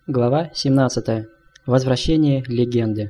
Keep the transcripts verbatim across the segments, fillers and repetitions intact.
Глава семнадцатая. Возвращение легенды.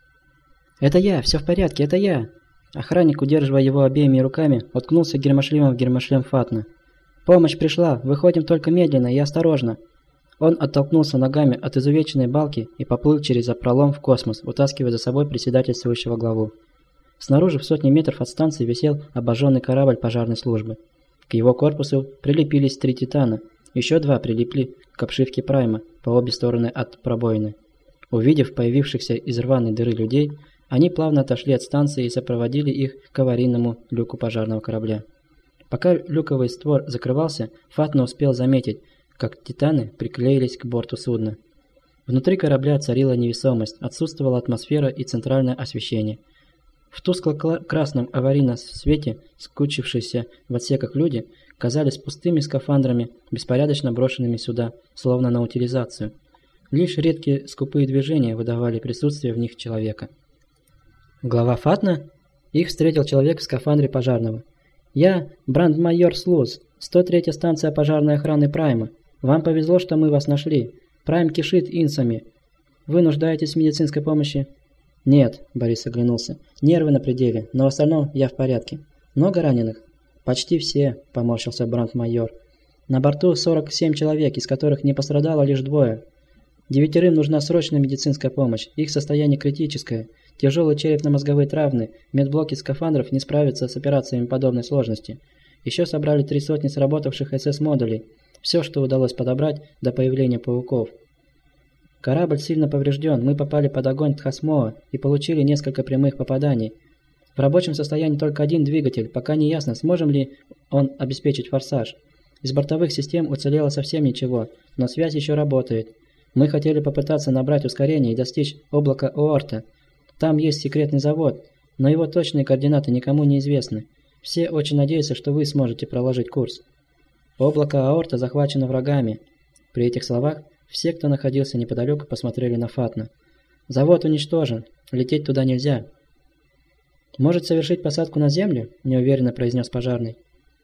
«Это я! Все в порядке! Это я!» Охранник, удерживая его обеими руками, уткнулся гермошлемом в гермошлем Фатна. «Помощь пришла! Выходим только медленно и осторожно!» Он оттолкнулся ногами от изувеченной балки и поплыл через пролом в космос, утаскивая за собой председательствующего главу. Снаружи в сотни метров от станции висел обожженный корабль пожарной службы. К его корпусу прилепились три «Титана», еще два прилипли к обшивке Прайма по обе стороны от пробоины. Увидев появившихся из рваной дыры людей, они плавно отошли от станции и сопроводили их к аварийному люку пожарного корабля. Пока люковый створ закрывался, Фатна успел заметить, как «Титаны» приклеились к борту судна. Внутри корабля царила невесомость, отсутствовала атмосфера и центральное освещение. В тускло-красном аварийном свете скучившиеся в отсеках люди казались пустыми скафандрами, беспорядочно брошенными сюда, словно на утилизацию. Лишь редкие скупые движения выдавали присутствие в них человека. Глава Фатна? Их встретил человек в скафандре пожарного. «Я брандмайор Слуз, сто третья станция пожарной охраны Прайма. Вам повезло, что мы вас нашли. Прайм кишит инсами. Вы нуждаетесь в медицинской помощи?» «Нет», – Борис оглянулся. «Нервы на пределе, но в остальном я в порядке. Много раненых?» «Почти все», – поморщился брандмайор. «На борту сорок семь человек, из которых не пострадало лишь двое. Девятерым нужна срочная медицинская помощь. Их состояние критическое. Тяжелые черепно-мозговые травмы, медблоки скафандров не справятся с операциями подобной сложности. Еще собрали три сотни сработавших эс эс-модулей. Все, что удалось подобрать до появления пауков. Корабль сильно поврежден, мы попали под огонь Тхасмоа и получили несколько прямых попаданий. В рабочем состоянии только один двигатель, пока не ясно, сможем ли он обеспечить форсаж. Из бортовых систем уцелело совсем ничего, но связь еще работает. Мы хотели попытаться набрать ускорение и достичь облака Оорта. Там есть секретный завод, но его точные координаты никому не известны. Все очень надеются, что вы сможете проложить курс. Облако Аорта захвачено врагами. При этих словах все, кто находился неподалеку, посмотрели на Фатна. «Завод уничтожен. Лететь туда нельзя». «Может совершить посадку на землю?» – неуверенно произнес пожарный.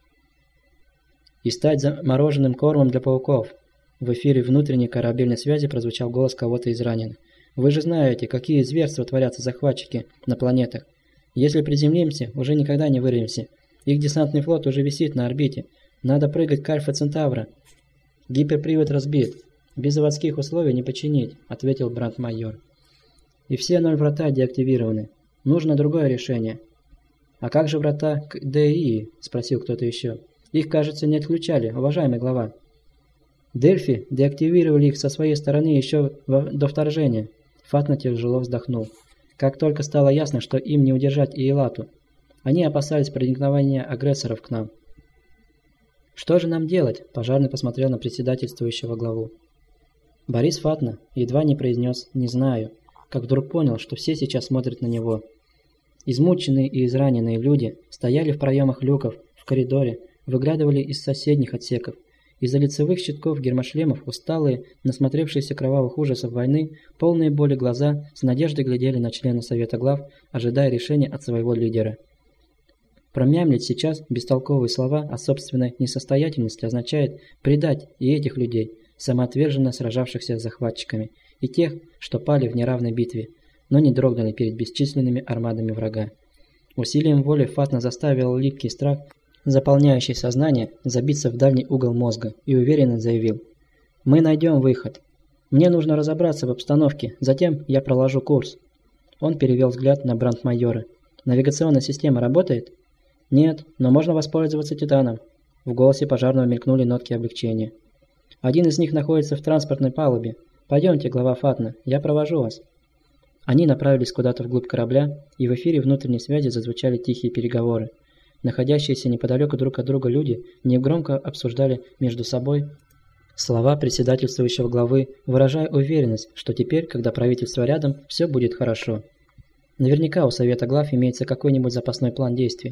«И стать замороженным кормом для пауков». В эфире внутренней корабельной связи прозвучал голос кого-то из раненых. «Вы же знаете, какие зверства творятся захватчики на планетах. Если приземлимся, уже никогда не вырвемся. Их десантный флот уже висит на орбите. Надо прыгать к Альфа Центавра. Гиперпривод разбит. Без заводских условий не починить», – ответил брандмайор. «И все ноль врата деактивированы. Нужно другое решение». «А как же врата к ДИ?» – спросил кто-то еще. «Их, кажется, не отключали, уважаемый глава». «Дельфи деактивировали их со своей стороны еще до вторжения». Фатна тяжело вздохнул. «Как только стало ясно, что им не удержать Иелату. Они опасались проникновения агрессоров к нам». «Что же нам делать?» – пожарный посмотрел на председательствующего главу. Борис Фатна едва не произнес «не знаю», как вдруг понял, что все сейчас смотрят на него. Измученные и израненные люди стояли в проемах люков, в коридоре, выглядывали из соседних отсеков. Из-за лицевых щитков гермошлемов усталые, насмотревшиеся кровавых ужасов войны, полные боли глаза с надеждой глядели на члена Совета глав, ожидая решения от своего лидера. Промямлить сейчас бестолковые слова о собственной несостоятельности означает предать и этих людей, самоотверженно сражавшихся с захватчиками, и тех, что пали в неравной битве, но не дрогнули перед бесчисленными армадами врага. Усилием воли Фатна заставил липкий страх, заполняющий сознание, забиться в дальний угол мозга, и уверенно заявил: «Мы найдем выход. Мне нужно разобраться в обстановке, затем я проложу курс». Он перевел взгляд на брандмайора. «Навигационная система работает?» «Нет, но можно воспользоваться Титаном». В голосе пожарного мелькнули нотки облегчения. «Один из них находится в транспортной палубе. Пойдемте, глава Фатна, я провожу вас». Они направились куда-то вглубь корабля, и в эфире внутренней связи зазвучали тихие переговоры. Находящиеся неподалеку друг от друга люди негромко обсуждали между собой слова председательствующего главы, выражая уверенность, что теперь, когда правительство рядом, все будет хорошо. Наверняка у Совета глав имеется какой-нибудь запасной план действий.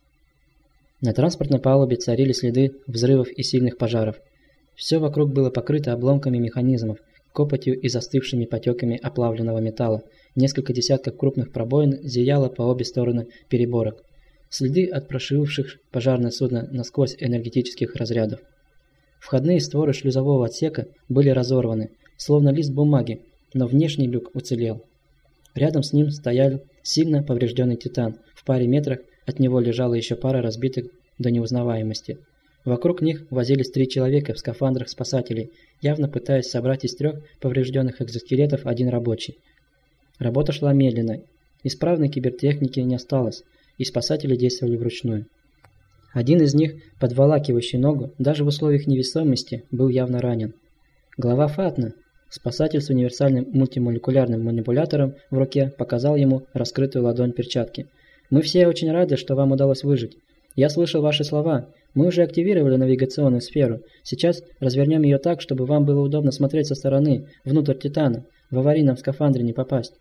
На транспортной палубе царили следы взрывов и сильных пожаров. Все вокруг было покрыто обломками механизмов, копотью и застывшими потеками оплавленного металла. Несколько десятков крупных пробоин зияло по обе стороны переборок. Следы от прошивших пожарное судно насквозь энергетических разрядов. Входные створы шлюзового отсека были разорваны. словно лист бумаги, но внешний люк уцелел. Рядом с ним стоял сильно поврежденный Титан. В паре метрах от него лежала еще пара разбитых до неузнаваемости. Вокруг них возились три человека в скафандрах спасателей, явно пытаясь собрать из трех поврежденных экзоскелетов один рабочий. Работа шла медленно. Исправной кибертехники не осталось, и спасатели действовали вручную. Один из них, подволакивающий ногу, даже в условиях невесомости, был явно ранен. Глава Фатна, спасатель с универсальным мультимолекулярным манипулятором в руке, показал ему раскрытую ладонь перчатки. «Мы все очень рады, что вам удалось выжить. Я слышал ваши слова. Мы уже активировали навигационную сферу. Сейчас развернем ее так, чтобы вам было удобно смотреть со стороны, внутрь Титана, в аварийном скафандре не попасть».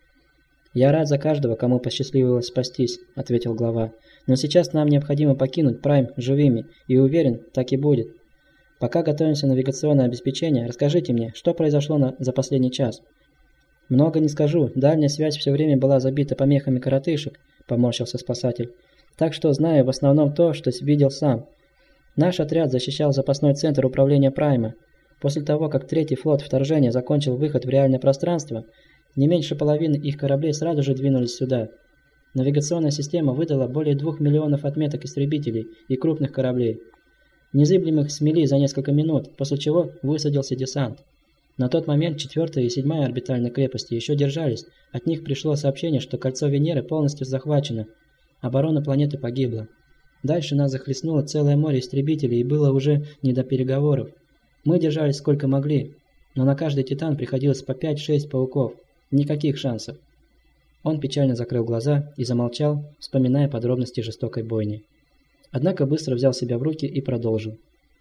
«Я рад за каждого, кому посчастливилось спастись», — ответил глава. «Но сейчас нам необходимо покинуть Прайм живыми, и уверен, так и будет. Пока готовимся навигационное обеспечение, расскажите мне, что произошло на... за последний час». «Много не скажу, дальняя связь все время была забита помехами коротышек», — поморщился спасатель. «Так что знаю в основном то, что видел сам. Наш отряд защищал запасной центр управления Прайма. После того, как третий флот вторжения закончил выход в реальное пространство, не меньше половины их кораблей сразу же двинулись сюда. Навигационная система выдала более двух миллионов отметок истребителей и крупных кораблей. Незыблемых смели за несколько минут, после чего высадился десант. На тот момент четвертая и седьмая орбитальные крепости еще держались. От них пришло сообщение, что кольцо Венеры полностью захвачено. Оборона планеты погибла. Дальше нас захлестнуло целое море истребителей, и было уже не до переговоров. Мы держались сколько могли, но на каждый Титан приходилось по пять-шесть пауков. Никаких шансов. Он печально закрыл глаза и замолчал, вспоминая подробности жестокой бойни. Однако быстро взял себя в руки и продолжил.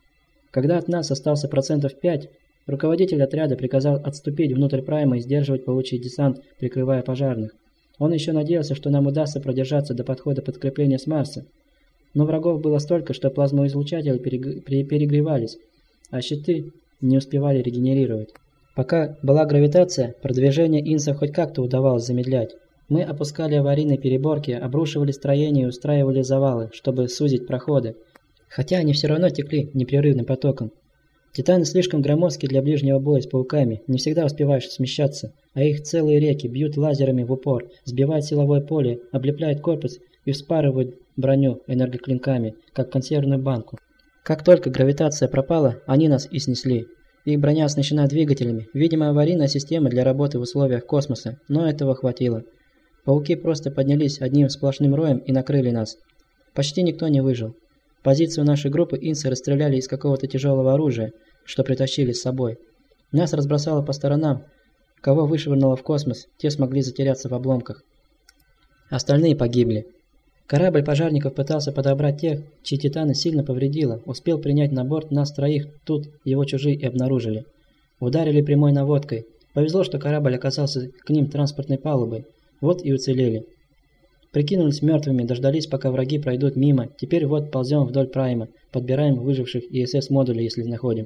Когда от нас остался процентов пять, руководитель отряда приказал отступить внутрь Прайма и сдерживать паучий десант, прикрывая пожарных. Он еще надеялся, что нам удастся продержаться до подхода подкрепления с Марса. Но врагов было столько, что плазмоизлучатели перегревались, а щиты не успевали регенерировать. Пока была гравитация, продвижение Инса хоть как-то удавалось замедлять. Мы опускали аварийные переборки, обрушивали строения и устраивали завалы, чтобы сузить проходы. Хотя они все равно текли непрерывным потоком. Титаны слишком громоздкие для ближнего боя с пауками, не всегда успеваешь смещаться, а их целые реки бьют лазерами в упор, сбивают силовое поле, облепляют корпус и вспарывают броню энергоклинками, как консервную банку. Как только гравитация пропала, они нас и снесли. Их броня оснащена двигателями, видимо, аварийная система для работы в условиях космоса, но этого хватило. Пауки просто поднялись одним сплошным роем и накрыли нас. Почти никто не выжил. Позицию нашей группы инсы расстреляли из какого-то тяжелого оружия, что притащили с собой. Нас разбросало по сторонам. Кого вышвырнуло в космос, те смогли затеряться в обломках. Остальные погибли. Корабль пожарников пытался подобрать тех, чьи титаны сильно повредило, успел принять на борт нас троих, тут его чужие и обнаружили. Ударили прямой наводкой. Повезло, что корабль оказался к ним транспортной палубой. Вот и уцелели. Прикинулись мертвыми, дождались, пока враги пройдут мимо. Теперь вот ползем вдоль Прайма, подбираем выживших И Эс Эс-модулей, если находим.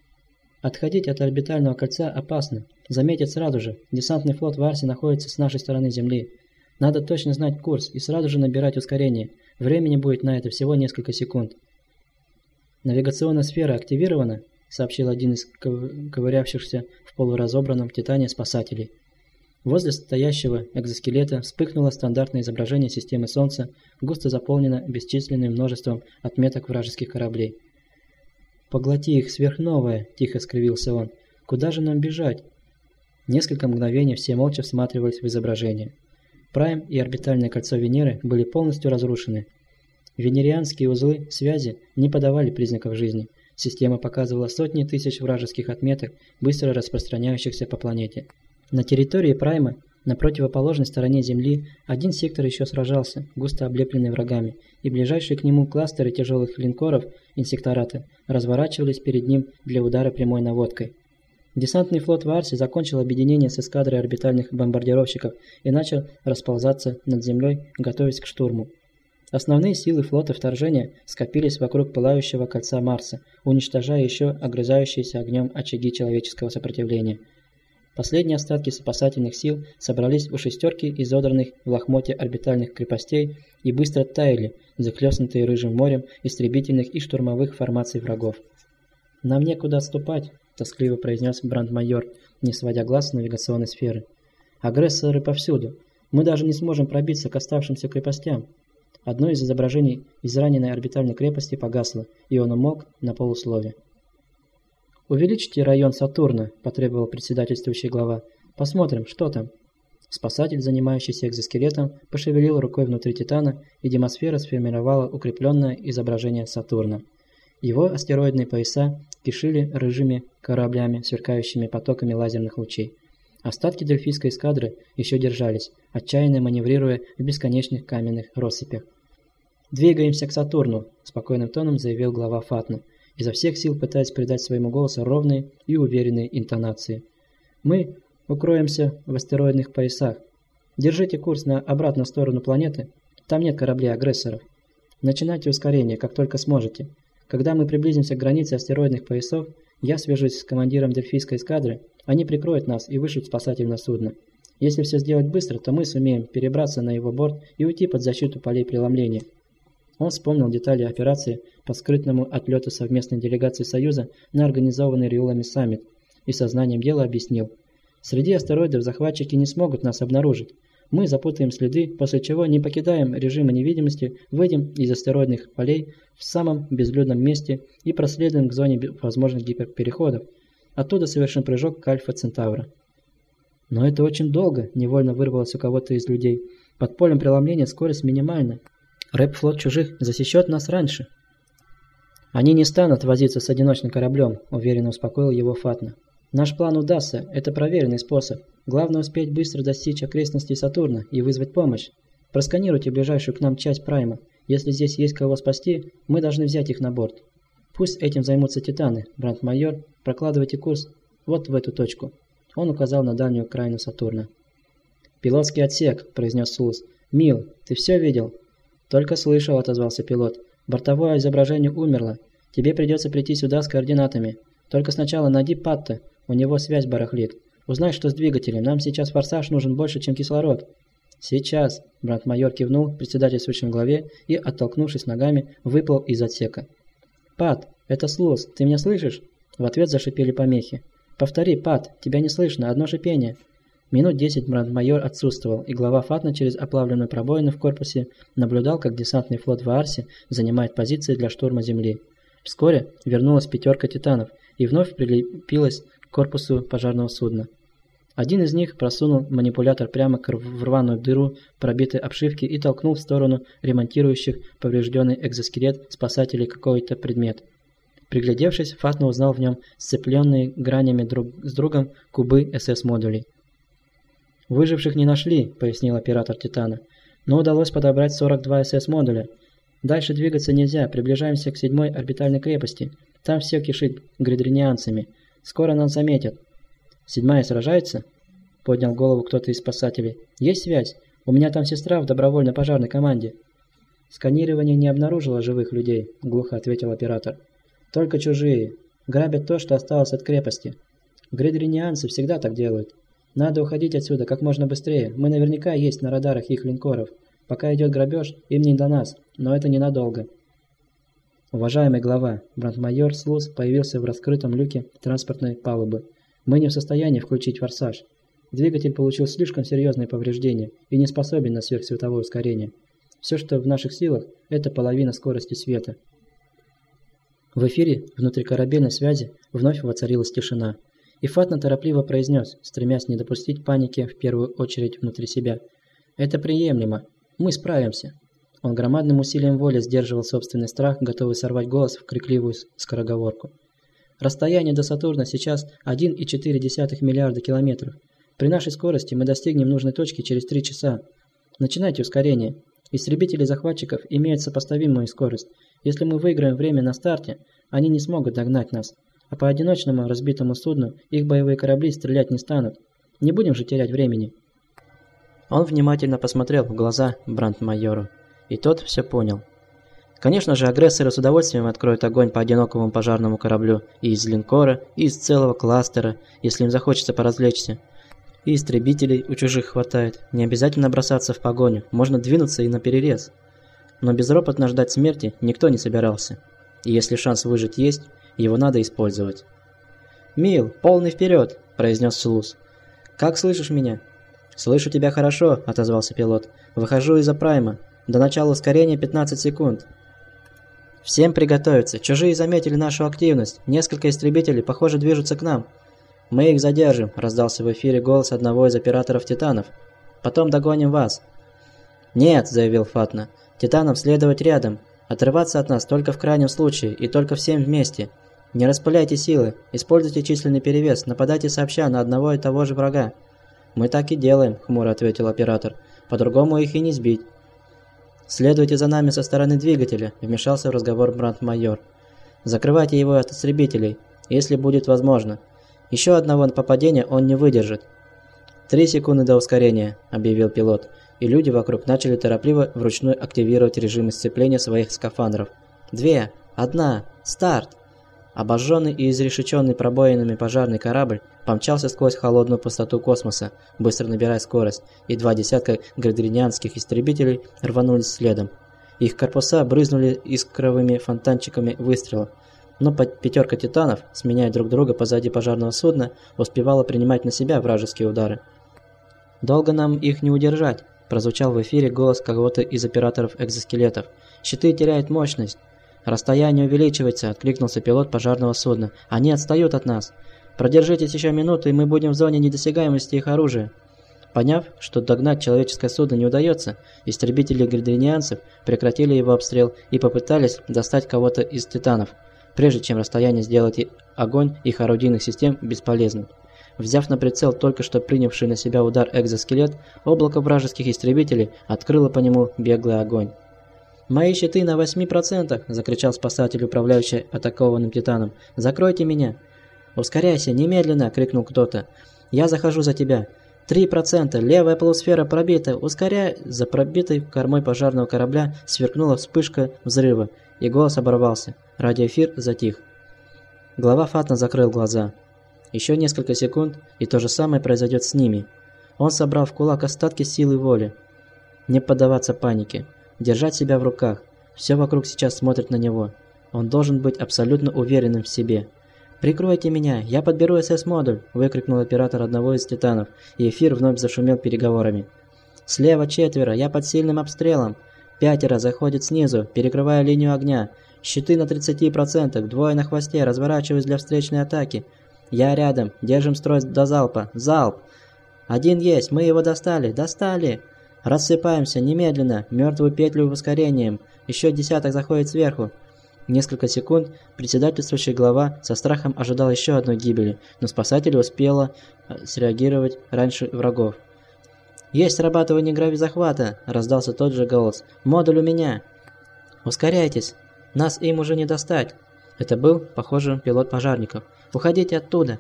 Отходить от орбитального кольца опасно. Заметят сразу же, десантный флот в Арсе находится с нашей стороны Земли. Надо точно знать курс и сразу же набирать ускорение. Времени будет на это всего несколько секунд. «Навигационная сфера активирована», — сообщил один из ковырявшихся в полуразобранном Титане спасателей. Возле стоящего экзоскелета вспыхнуло стандартное изображение системы Солнца, густо заполнено бесчисленным множеством отметок вражеских кораблей. «Поглоти их, сверхновая!» – тихо скривился он. «Куда же нам бежать?» Несколько мгновений все молча всматривались в изображение. Прайм и орбитальное кольцо Венеры были полностью разрушены. Венерианские узлы связи не подавали признаков жизни. Система показывала сотни тысяч вражеских отметок, быстро распространяющихся по планете. На территории Прайма, на противоположной стороне Земли, один сектор еще сражался, густо облепленный врагами, и ближайшие к нему кластеры тяжелых линкоров инсектората разворачивались перед ним для удара прямой наводкой. Десантный флот в Арсе закончил объединение с эскадрой орбитальных бомбардировщиков и начал расползаться над землей, готовясь к штурму. Основные силы флота вторжения скопились вокруг пылающего кольца Марса, уничтожая еще огрызающиеся огнем очаги человеческого сопротивления. Последние остатки спасательных сил собрались у шестерки изодранных в лохмотья орбитальных крепостей и быстро таяли, захлестнутые рыжим морем истребительных и штурмовых формаций врагов. «Нам некуда отступать», – тоскливо произнес брандмайор, не сводя глаз с навигационной сферы. «Агрессоры повсюду. Мы даже не сможем пробиться к оставшимся крепостям». Одно из изображений израненной орбитальной крепости погасло, и он умолк на полуслове. «Увеличьте район Сатурна», – потребовал председательствующий глава. «Посмотрим, что там». Спасатель, занимающийся экзоскелетом, пошевелил рукой внутри Титана, и демосфера сформировала укрепленное изображение Сатурна. Его астероидные пояса кишили рыжими кораблями, сверкающими потоками лазерных лучей. Остатки дельфийской эскадры еще держались, отчаянно маневрируя в бесконечных каменных россыпях. «Двигаемся к Сатурну», – спокойным тоном заявил глава Фатна, изо всех сил пытаясь придать своему голосу ровные и уверенные интонации. «Мы укроемся в астероидных поясах. Держите курс на обратную сторону планеты. Там нет кораблей-агрессоров. Начинайте ускорение, как только сможете. Когда мы приблизимся к границе астероидных поясов, я свяжусь с командиром дельфийской эскадры. Они прикроют нас и вышлют спасательное судно. Если все сделать быстро, то мы сумеем перебраться на его борт и уйти под защиту полей преломления». Он вспомнил детали операции по скрытному отлету совместной делегации Союза на организованный Риулами саммит и сознанием дела объяснил: «Среди астероидов захватчики не смогут нас обнаружить. Мы запутаем следы, после чего не покидаем режима невидимости, выйдем из астероидных полей в самом безлюдном месте и проследуем к зоне возможных гиперпереходов. Оттуда совершим прыжок к Альфа Центавра». «Но это очень долго», – невольно вырвалось у кого-то из людей. «Под полем преломления скорость минимальна. Рэп-флот чужих засечет нас раньше». «Они не станут возиться с одиночным кораблем», – уверенно успокоил его Фатна. «Наш план удастся, это проверенный способ. Главное успеть быстро достичь окрестностей Сатурна и вызвать помощь. Просканируйте ближайшую к нам часть Прайма. Если здесь есть кого спасти, мы должны взять их на борт. Пусть этим займутся Титаны. Брандмайор, прокладывайте курс вот в эту точку». Он указал на дальнюю окраину Сатурна. «Пилотский отсек», – произнес Сулус. «Мил, ты все видел?» «Только слышал», – отозвался пилот. «Бортовое изображение умерло. Тебе придется прийти сюда с координатами. Только сначала найди Патта. У него связь барахлит. Узнай, что с двигателем. Нам сейчас форсаж нужен больше, чем кислород». «Сейчас», – брандмайор кивнул председательствующему главе и, оттолкнувшись ногами, выплыл из отсека. «Пат, это Слус, ты меня слышишь?» В ответ зашипели помехи. «Повтори, Пат, тебя не слышно, одно шипение». Минут десять брандмайор отсутствовал, и глава Фатна через оплавленную пробоину в корпусе наблюдал, как десантный флот в Аарсе занимает позиции для штурма Земли. Вскоре вернулась пятерка титанов и вновь прилепилась к корпусу пожарного судна. Один из них просунул манипулятор прямо в рваную дыру пробитой обшивки и толкнул в сторону ремонтирующих поврежденный экзоскелет спасателей какой-то предмет. Приглядевшись, Фатна узнал в нем сцепленные гранями друг с другом кубы эс эс-модулей. «Выживших не нашли», — пояснил оператор Титана, — «но удалось подобрать сорок два эс эс-модуля. Дальше двигаться нельзя, приближаемся к седьмой орбитальной крепости. Там все кишит гридринианцами. Скоро нас заметят». «Седьмая сражается?» — поднял голову кто-то из спасателей. «Есть связь? У меня там сестра в добровольной пожарной команде». «Сканирование не обнаружило живых людей», — глухо ответил оператор. «Только чужие. Грабят то, что осталось от крепости. Гридринианцы всегда так делают. Надо уходить отсюда как можно быстрее. Мы наверняка есть на радарах их линкоров. Пока идет грабеж, им не до нас, но это ненадолго». «Уважаемый глава», — брандмайор Слус появился в раскрытом люке транспортной палубы. «Мы не в состоянии включить форсаж. Двигатель получил слишком серьезные повреждения и не способен на сверхсветовое ускорение. Все, что в наших силах, это половина скорости света». В эфире внутрикорабельной связи вновь воцарилась тишина, и Фатна торопливо произнес, стремясь не допустить паники в первую очередь внутри себя: «Это приемлемо. Мы справимся». Он громадным усилием воли сдерживал собственный страх, готовый сорвать голос в крикливую скороговорку. «Расстояние до Сатурна сейчас один и четыре десятых миллиарда километров. При нашей скорости мы достигнем нужной точки через три часа. Начинайте ускорение. Истребители захватчиков имеют сопоставимую скорость. Если мы выиграем время на старте, они не смогут догнать нас. А по одиночному разбитому судну их боевые корабли стрелять не станут. Не будем же терять времени». Он внимательно посмотрел в глаза брандмайору, и тот все понял. Конечно же, агрессоры с удовольствием откроют огонь по одинокому пожарному кораблю и из линкора, и из целого кластера, если им захочется поразвлечься. И истребителей у чужих хватает. Не обязательно бросаться в погоню, можно двинуться и наперерез. Но безропотно ждать смерти никто не собирался. И если шанс выжить есть, его надо использовать. «Мил, полный вперед!» – произнес Слуз. «Как слышишь меня?» «Слышу тебя хорошо», – отозвался пилот. «Выхожу из-за прайма. До начала ускорения пятнадцать секунд». «Всем приготовиться. Чужие заметили нашу активность. Несколько истребителей, похоже, движутся к нам». «Мы их задержим», – раздался в эфире голос одного из операторов «Титанов». «Потом догоним вас». «Нет», – заявил Фатна. «Титанам следовать рядом. Отрываться от нас только в крайнем случае и только всем вместе. Не распыляйте силы, используйте численный перевес, нападайте сообща на одного и того же врага». «Мы так и делаем», – хмуро ответил оператор. «По-другому их и не сбить». «Следуйте за нами со стороны двигателя», – вмешался в разговор брандмайор. «Закрывайте его от истребителей, если будет возможно. Еще одного попадения он не выдержит». «Три секунды до ускорения», – объявил пилот, и люди вокруг начали торопливо вручную активировать режим сцепления своих скафандров. «Две! Одна! Старт!» Обожженный и изрешеченный пробоинами пожарный корабль помчался сквозь холодную пустоту космоса, быстро набирая скорость, и два десятка градринианских истребителей рванулись следом. Их корпуса брызнули искровыми фонтанчиками выстрелов, но пятерка титанов, сменяя друг друга позади пожарного судна, успевала принимать на себя вражеские удары. «Долго нам их не удержать», – прозвучал в эфире голос кого-то из операторов экзоскелетов. «Щиты теряют мощность». «Расстояние увеличивается», – откликнулся пилот пожарного судна. «Они отстают от нас. Продержитесь еще минуту, и мы будем в зоне недосягаемости их оружия». Поняв, что догнать человеческое судно не удается, истребители градринианцев прекратили его обстрел и попытались достать кого-то из титанов, прежде чем расстояние сделать огонь их орудийных систем бесполезным. Взяв на прицел только что принявший на себя удар экзоскелет, облако вражеских истребителей открыло по нему беглый огонь. «Мои щиты на восьми процентах!» – закричал спасатель, управляющий атакованным титаном. «Закройте меня!» «Ускоряйся, немедленно!» – крикнул кто-то. «Я захожу за тебя!» «Три процента! Левая полусфера пробита! Ускоряй!» За пробитой кормой пожарного корабля сверкнула вспышка взрыва, и голос оборвался. Радиоэфир затих. Глава Фатна закрыл глаза. Еще несколько секунд, и то же самое произойдет с ними. Он собрал в кулак остатки силы воли. Не поддаваться панике. Держать себя в руках. Все вокруг сейчас смотрит на него. Он должен быть абсолютно уверенным в себе. «Прикройте меня, я подберу эс эс-модуль!» – выкрикнул оператор одного из титанов, и эфир вновь зашумел переговорами. «Слева четверо, я под сильным обстрелом. Пятеро заходит снизу, перекрывая линию огня. Щиты на тридцати процентах, двое на хвосте, разворачиваюсь для встречной атаки. Я рядом, держим строй до залпа. Залп! Один есть, мы его достали, достали!» «Рассыпаемся, немедленно, мертвую петлю ускорением. Еще десяток заходит сверху». Несколько секунд председательствующий глава со страхом ожидал еще одной гибели, но спасатели успела среагировать раньше врагов. «Есть срабатывание гравизахвата!» – раздался тот же голос. «Модуль у меня!» «Ускоряйтесь! Нас им уже не достать!» Это был, похоже, пилот пожарников. «Уходите оттуда!»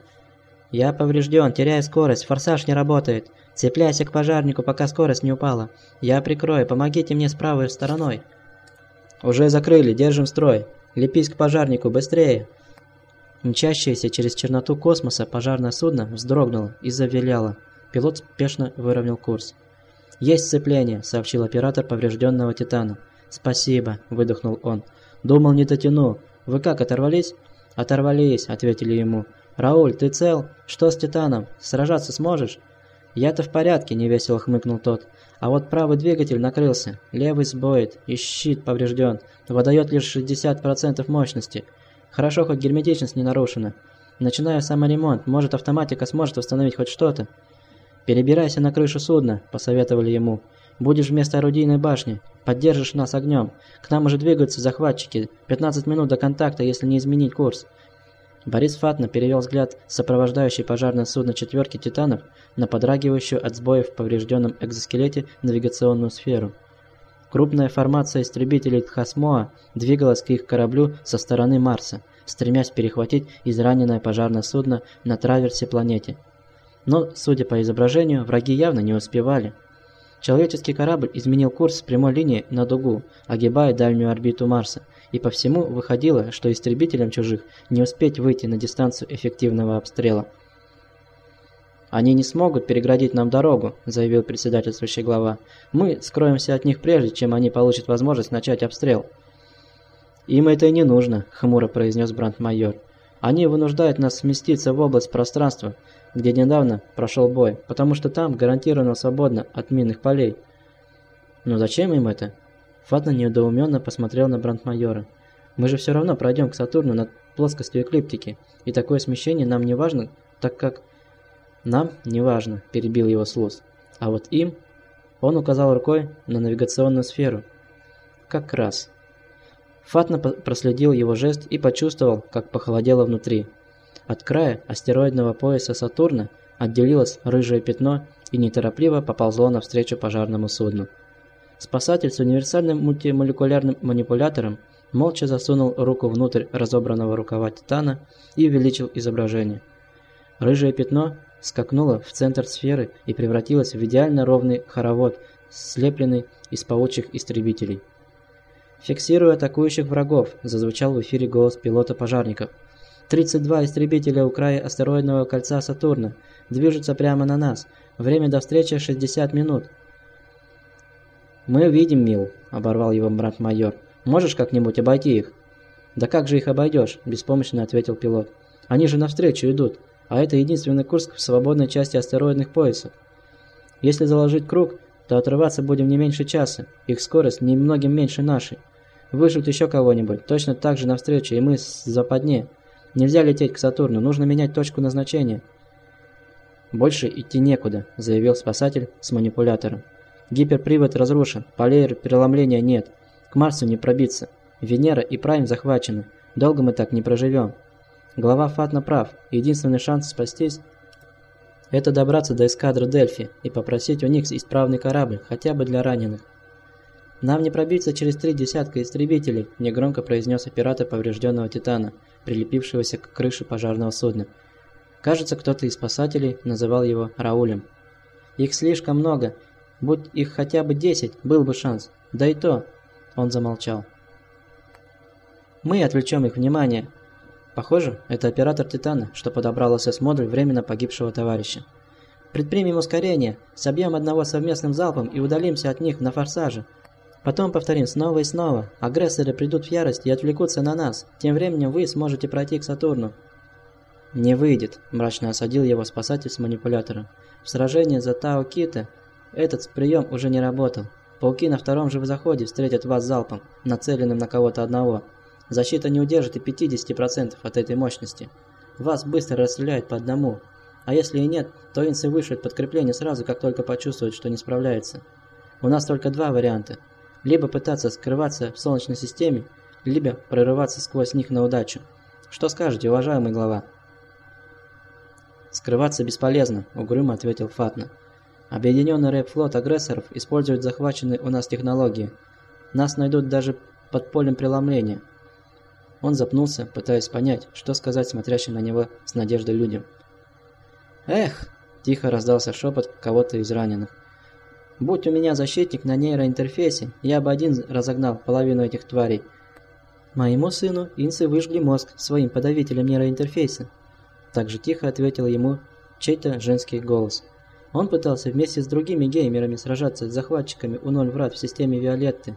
«Я поврежден, теряю скорость, форсаж не работает. Цепляйся к пожарнику, пока скорость не упала. Я прикрою, помогите мне с правой стороной». «Уже закрыли, держим строй. Лепись к пожарнику, быстрее!» Мчащееся через черноту космоса пожарное судно вздрогнуло и завиляло. Пилот спешно выровнял курс. «Есть сцепление», — сообщил оператор поврежденного Титана. «Спасибо», — выдохнул он. «Думал, не дотяну. Вы как, оторвались?» «Оторвались», — ответили ему. «Рауль, ты цел? Что с Титаном? Сражаться сможешь?» «Я-то в порядке», — невесело хмыкнул тот. «А вот правый двигатель накрылся, левый сбоит, и щит поврежден, выдает лишь шестьдесят процентов мощности. Хорошо, хоть герметичность не нарушена. Начинаю саморемонт, может автоматика сможет восстановить хоть что-то». «Перебирайся на крышу судна», — посоветовали ему. «Будешь вместо орудийной башни, поддержишь нас огнем. К нам уже двигаются захватчики, пятнадцать минут до контакта, если не изменить курс». Борис Фатна перевел взгляд с сопровождающей пожарное судно четверки «Титанов» на подрагивающую от сбоев в поврежденном экзоскелете навигационную сферу. Крупная формация истребителей Тхасмоа двигалась к их кораблю со стороны Марса, стремясь перехватить израненное пожарное судно на траверсе планете. Но, судя по изображению, враги явно не успевали. Человеческий корабль изменил курс с прямой линии на дугу, огибая дальнюю орбиту Марса, и по всему выходило, что истребителям чужих не успеть выйти на дистанцию эффективного обстрела. «Они не смогут переградить нам дорогу», – заявил председательствующий глава. «Мы скроемся от них прежде, чем они получат возможность начать обстрел». «Им это и не нужно», – хмуро произнес брандмайор. Они вынуждают нас сместиться в область пространства, где недавно прошел бой, потому что там гарантированно свободно от минных полей. Но зачем им это? Фатна недоуменно посмотрел на брандмайора. Мы же все равно пройдем к Сатурну над плоскостью эклиптики, и такое смещение нам не важно, так как... Нам не важно, перебил его Слус. А вот им... Он указал рукой на навигационную сферу. Как раз. Фатна проследил его жест и почувствовал, как похолодело внутри. От края астероидного пояса Сатурна отделилось рыжее пятно и неторопливо поползло навстречу пожарному судну. Спасатель с универсальным мультимолекулярным манипулятором молча засунул руку внутрь разобранного рукава Титана и увеличил изображение. Рыжее пятно скакнуло в центр сферы и превратилось в идеально ровный хоровод, слепленный из паучьих истребителей. «Фиксируя атакующих врагов», – зазвучал в эфире голос пилота пожарников. «тридцать два истребителя у края астероидного кольца Сатурна движутся прямо на нас. Время до встречи шестьдесят минут». «Мы видим, Мил», – оборвал его брандмайор. «Можешь как-нибудь обойти их?» «Да как же их обойдешь?» – беспомощно ответил пилот. «Они же навстречу идут, а это единственный курс в свободной части астероидных поясов. Если заложить круг, то отрываться будем не меньше часа, их скорость немногим меньше нашей. Вышлют еще кого-нибудь, точно так же навстречу, и мы с западне. Нельзя лететь к Сатурну, нужно менять точку назначения». «Больше идти некуда», – заявил спасатель с манипулятором. «Гиперпривод разрушен, полей переломления нет, к Марсу не пробиться, Венера и Прайм захвачены, долго мы так не проживем. Глава Фатна прав, единственный шанс спастись – это добраться до эскадры Дельфи и попросить у них исправный корабль, хотя бы для раненых». «Нам не пробиться через три десятка истребителей», – негромко произнес оператор поврежденного Титана, прилепившегося к крыше пожарного судна. Кажется, кто-то из спасателей называл его Раулем. «Их слишком много. Будь их хотя бы десять, был бы шанс. Да и то...» Он замолчал. «Мы отвлечем их внимание». Похоже, это оператор Титана, что подобрал эс эс-модуль временно погибшего товарища. «Предпримем ускорение, собьем одного совместным залпом и удалимся от них на форсаже. Потом повторим снова и снова. Агрессоры придут в ярость и отвлекутся на нас. Тем временем вы сможете пройти к Сатурну». «Не выйдет», – мрачно осадил его спасатель с манипулятором. «В сражении за Тау-Кита этот прием уже не работал. Пауки на втором же заходе встретят вас залпом, нацеленным на кого-то одного. Защита не удержит и пятьдесят процентов от этой мощности. Вас быстро расстреляют по одному. А если и нет, то инсы вышлют подкрепление сразу, как только почувствуют, что не справляются. У нас только два варианта. Либо пытаться скрываться в Солнечной системе, либо прорываться сквозь них на удачу. Что скажете, уважаемый глава?» «Скрываться бесполезно», – угрюмо ответил Фатна. «Объединенный рэп-флот агрессоров использует захваченные у нас технологии. Нас найдут даже под полем преломления». Он запнулся, пытаясь понять, что сказать смотрящим на него с надеждой людям. «Эх!» – тихо раздался шепот кого-то из раненых. «Будь у меня защитник на нейроинтерфейсе, я бы один разогнал половину этих тварей. Моему сыну инсы выжгли мозг своим подавителем нейроинтерфейса». Так же тихо ответил ему чей-то женский голос. Он пытался вместе с другими геймерами сражаться с захватчиками у ноль врат в системе Виолетты.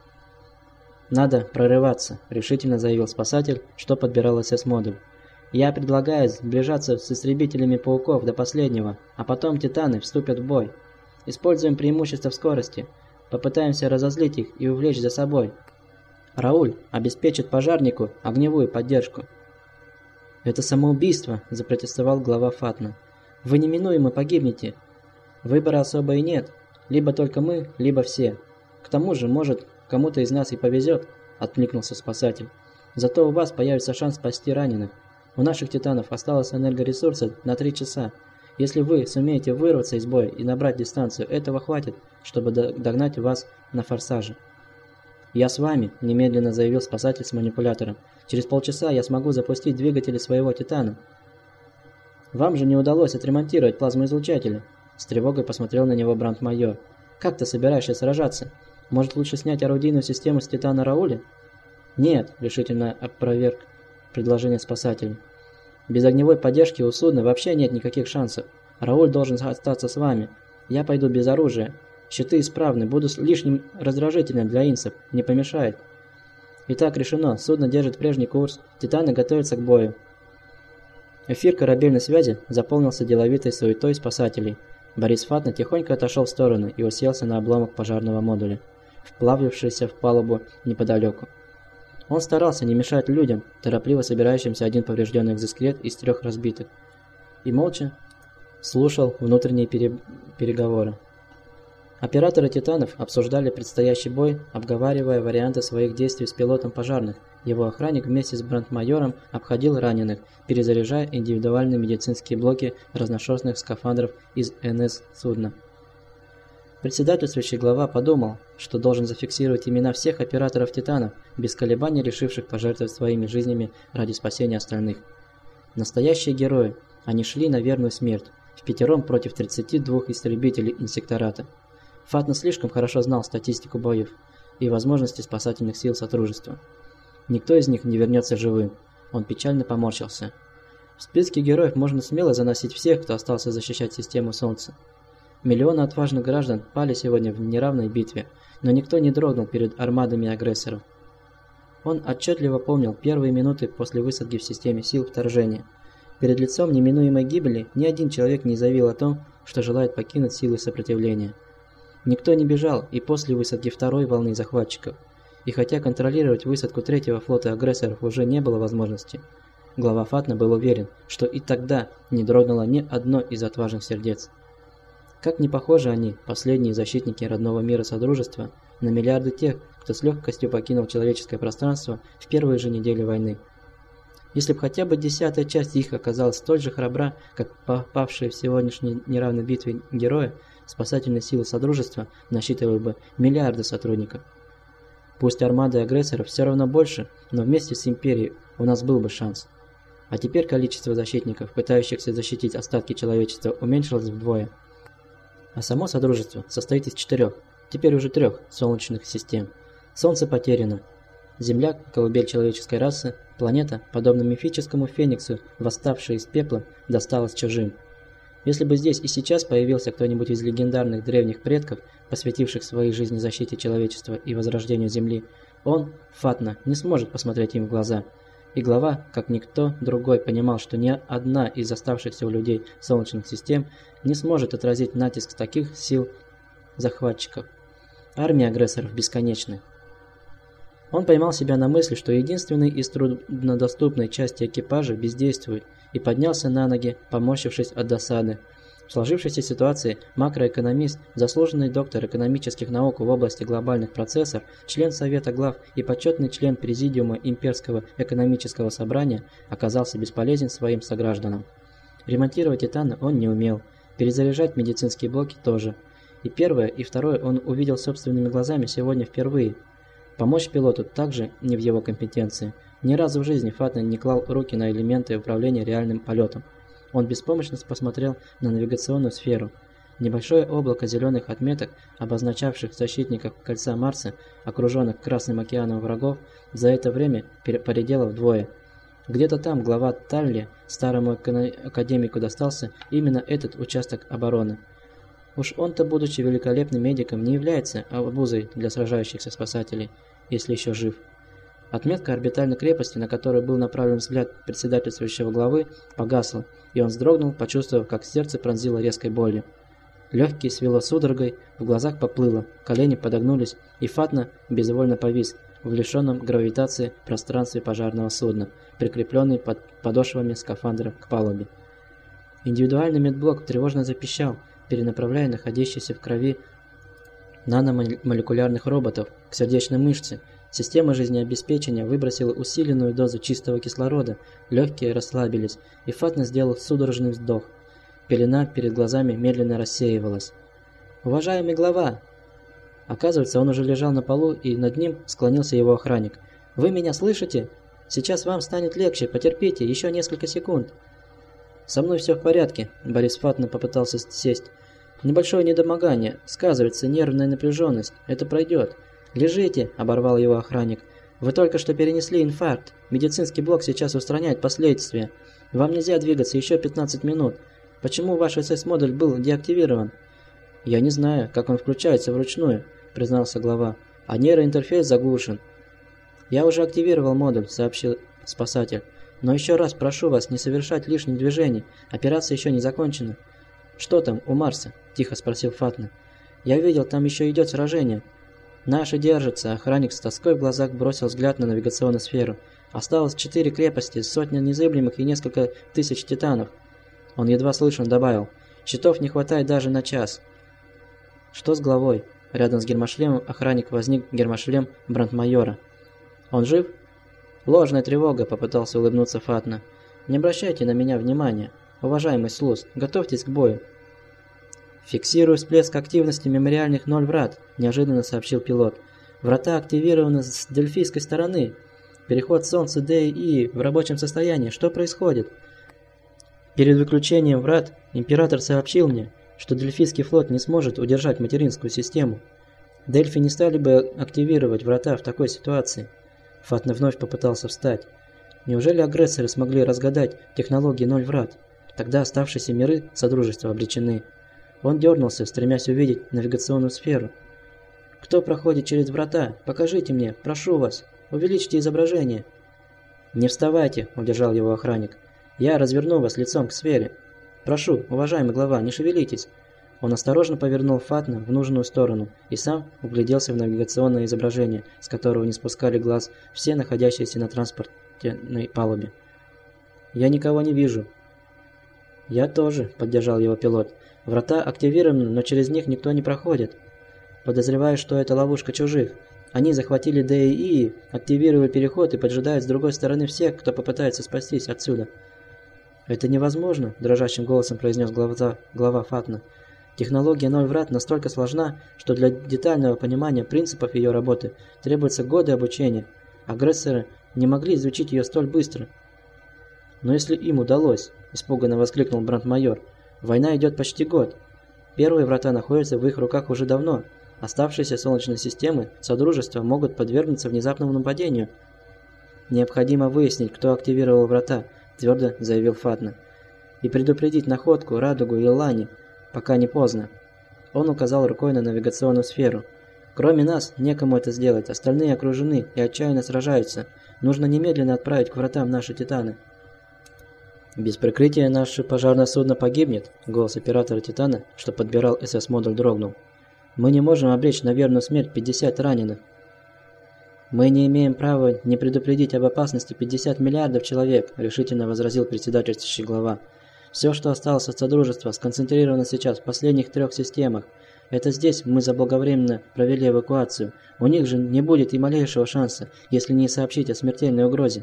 «Надо прорываться», – решительно заявил спасатель, что подбирал эс эс-модуль. «Я предлагаю сближаться с истребителями пауков до последнего, а потом титаны вступят в бой. Используем преимущество в скорости, попытаемся разозлить их и увлечь за собой. Рауль обеспечит пожарнику огневую поддержку». «Это самоубийство», – запротестовал глава Фатна. «Вы неминуемо погибнете. Выбора особо и нет. Либо только мы, либо все. К тому же, может, кому-то из нас и повезет», – откликнулся спасатель. «Зато у вас появится шанс спасти раненых. У наших титанов осталось энергоресурса на три часа. Если вы сумеете вырваться из боя и набрать дистанцию, этого хватит, чтобы догнать вас на форсаже». «Я с вами», – немедленно заявил спасатель с манипулятором. «Через полчаса я смогу запустить двигатели своего Титана». «Вам же не удалось отремонтировать плазмоизлучатели», – с тревогой посмотрел на него брандмайор. «Как ты собираешься сражаться? Может, лучше снять орудийную систему с Титана Рауля?» «Нет», – решительно опроверг предложение спасателя. «Без огневой поддержки у судна вообще нет никаких шансов. Рауль должен остаться с вами. Я пойду без оружия. Щиты исправны, буду лишним раздражителем для инсов, не помешает». «Итак, решено. Судно держит прежний курс. Титаны готовятся к бою». Эфир корабельной связи заполнился деловитой суетой спасателей. Борис Фатна тихонько отошел в сторону и уселся на обломок пожарного модуля, вплавившийся в палубу неподалеку. Он старался не мешать людям, торопливо собирающимся один поврежденный экзоскелет из трех разбитых, и молча слушал внутренние пере... переговоры. Операторы «Титанов» обсуждали предстоящий бой, обговаривая варианты своих действий с пилотом пожарных. Его охранник вместе с брандмайором обходил раненых, перезаряжая индивидуальные медицинские блоки разношерстных скафандров из эн эс судна. Председательствующий глава подумал, что должен зафиксировать имена всех операторов «Титанов», без колебаний решивших пожертвовать своими жизнями ради спасения остальных. Настоящие герои, они шли на верную смерть, впятером против тридцати двух истребителей инсектората. Фатна слишком хорошо знал статистику боев и возможности спасательных сил Содружества. Никто из них не вернется живым. Он печально поморщился. В списке героев можно смело заносить всех, кто остался защищать систему Солнца. Миллионы отважных граждан пали сегодня в неравной битве, но никто не дрогнул перед армадами агрессоров. Он отчетливо помнил первые минуты после высадки в системе сил вторжения. Перед лицом неминуемой гибели ни один человек не заявил о том, что желает покинуть силы сопротивления. Никто не бежал и после высадки второй волны захватчиков. И хотя контролировать высадку третьего флота агрессоров уже не было возможности, глава Фатна был уверен, что и тогда не дрогнуло ни одно из отважных сердец. Как не похожи они, последние защитники родного мира Содружества, на миллиарды тех, кто с легкостью покинул человеческое пространство в первые же недели войны. Если бы хотя бы десятая часть их оказалась столь же храбра, как попавшие в сегодняшней неравной битве герои, спасательные силы Содружества насчитывали бы миллиарды сотрудников. Пусть армады агрессоров все равно больше, но вместе с Империей у нас был бы шанс. А теперь количество защитников, пытающихся защитить остатки человечества, уменьшилось вдвое. А само Содружество состоит из четырех, теперь уже трех, солнечных систем. Солнце потеряно. Земля, колыбель человеческой расы, планета, подобно мифическому фениксу, восставшая из пепла, досталась чужим. Если бы здесь и сейчас появился кто-нибудь из легендарных древних предков, посвятивших своей жизни защите человечества и возрождению Земли, он, Фатна, не сможет посмотреть им в глаза. И глава, как никто другой, понимал, что ни одна из оставшихся у людей солнечных систем не сможет отразить натиск таких сил захватчиков. Армия агрессоров бесконечна. Он поймал себя на мысли, что единственный из труднодоступной части экипажа бездействует, и поднялся на ноги, поморщившись от досады. В сложившейся ситуации макроэкономист, заслуженный доктор экономических наук в области глобальных процессов, член Совета глав и почетный член Президиума Имперского экономического собрания оказался бесполезен своим согражданам. Ремонтировать Титаны он не умел, перезаряжать медицинские блоки тоже. И первое, и второе он увидел собственными глазами сегодня впервые. Помочь пилоту также не в его компетенции. Ни разу в жизни Фатна не клал руки на элементы управления реальным полетом. Он беспомощно посмотрел на навигационную сферу. Небольшое облако зеленых отметок, обозначавших защитников кольца Марса, окруженных Красным океаном врагов, за это время поредело вдвое. Где-то там глава Талли, старому академику, достался именно этот участок обороны. Уж он-то, будучи великолепным медиком, не является обузой для сражающихся спасателей, если еще жив. Отметка орбитальной крепости, на которую был направлен взгляд председательствующего главы, погасла, и он вздрогнул, почувствовав, как сердце пронзило резкой болью. Легкие свело судорогой, в глазах поплыло, колени подогнулись, и Фатна безвольно повис в лишенном гравитации пространстве пожарного судна, прикрепленный под подошвами скафандра к палубе. Индивидуальный медблок тревожно запищал, перенаправляя находящиеся в крови наномолекулярных роботов к сердечной мышце. Система жизнеобеспечения выбросила усиленную дозу чистого кислорода, легкие расслабились, и Фатна сделал судорожный вздох. Пелена перед глазами медленно рассеивалась. «Уважаемый глава!» Оказывается, он уже лежал на полу, и над ним склонился его охранник. «Вы меня слышите? Сейчас вам станет легче, потерпите, еще несколько секунд». «Со мной все в порядке», — Борис Фатна попытался сесть. «Небольшое недомогание, сказывается нервная напряженность, это пройдет». «Лежите», — оборвал его охранник. «Вы только что перенесли инфаркт. Медицинский блок сейчас устраняет последствия. Вам нельзя двигаться еще пятнадцать минут. Почему ваш эс эс-модуль был деактивирован?» «Я не знаю, как он включается вручную», — признался глава. «А нейроинтерфейс заглушен». «Я уже активировал модуль», — сообщил спасатель. Но еще раз прошу вас не совершать лишних движений. Операция еще не закончена. Что там у Марса? Тихо спросил Фатна. Я видел, там еще идет сражение. Наши держатся. Охранник с тоской в глазах бросил взгляд на навигационную сферу. Осталось четыре крепости, сотня незыблемых и несколько тысяч титанов. Он едва слышно добавил. Щитов не хватает даже на час. Что с главой? Рядом с гермошлемом охранник возник гермошлем брандмайора. Он жив? Ложная тревога, попытался улыбнуться Фатна. Не обращайте на меня внимания. Уважаемый Слуз, готовьтесь к бою. Фиксирую всплеск активности мемориальных ноль врат, неожиданно сообщил пилот. Врата активированы с дельфийской стороны. Переход Солнца Д и И в рабочем состоянии. Что происходит? Перед выключением врат император сообщил мне, что Дельфийский флот не сможет удержать материнскую систему. Дельфи не стали бы активировать врата в такой ситуации. Фатна вновь попытался встать. Неужели агрессоры смогли разгадать технологии ноль врат? Тогда оставшиеся миры Содружества обречены. Он дернулся, стремясь увидеть навигационную сферу. «Кто проходит через врата? Покажите мне, прошу вас. Увеличьте изображение». «Не вставайте», – удержал его охранник. «Я разверну вас лицом к сфере. Прошу, уважаемый глава, не шевелитесь». Он осторожно повернул Фатна в нужную сторону и сам угляделся в навигационное изображение, с которого не спускали глаз все находящиеся на транспортной палубе. «Я никого не вижу». «Я тоже», – поддержал его пилот. «Врата активированы, но через них никто не проходит. Подозреваю, что это ловушка чужих. Они захватили Д и И, активировали переход и поджидают с другой стороны всех, кто попытается спастись отсюда». «Это невозможно», – дрожащим голосом произнес глава, глава Фатна. «Технология ноль врат настолько сложна, что для детального понимания принципов ее работы требуются годы обучения. Агрессоры не могли изучить ее столь быстро». «Но если им удалось», – испуганно воскликнул брандмайор, – «война идет почти год. Первые врата находятся в их руках уже давно. Оставшиеся солнечные системы Содружества могут подвергнуться внезапному нападению». «Необходимо выяснить, кто активировал врата», – твердо заявил Фатна. «И предупредить Находку, Радугу и Лани, пока не поздно». Он указал рукой на навигационную сферу. «Кроме нас, некому это сделать. Остальные окружены и отчаянно сражаются. Нужно немедленно отправить к вратам наши титаны». «Без прикрытия наше пожарное судно погибнет», — голос оператора Титана, что подбирал эс эс-модуль, дрогнул. «Мы не можем обречь на верную смерть пятьдесят раненых». «Мы не имеем права не предупредить об опасности пятьдесят миллиардов человек», — решительно возразил председательствующий глава. «Все, что осталось от Содружества, сконцентрировано сейчас в последних трех системах. Это здесь мы заблаговременно провели эвакуацию. У них же не будет и малейшего шанса, если не сообщить о смертельной угрозе».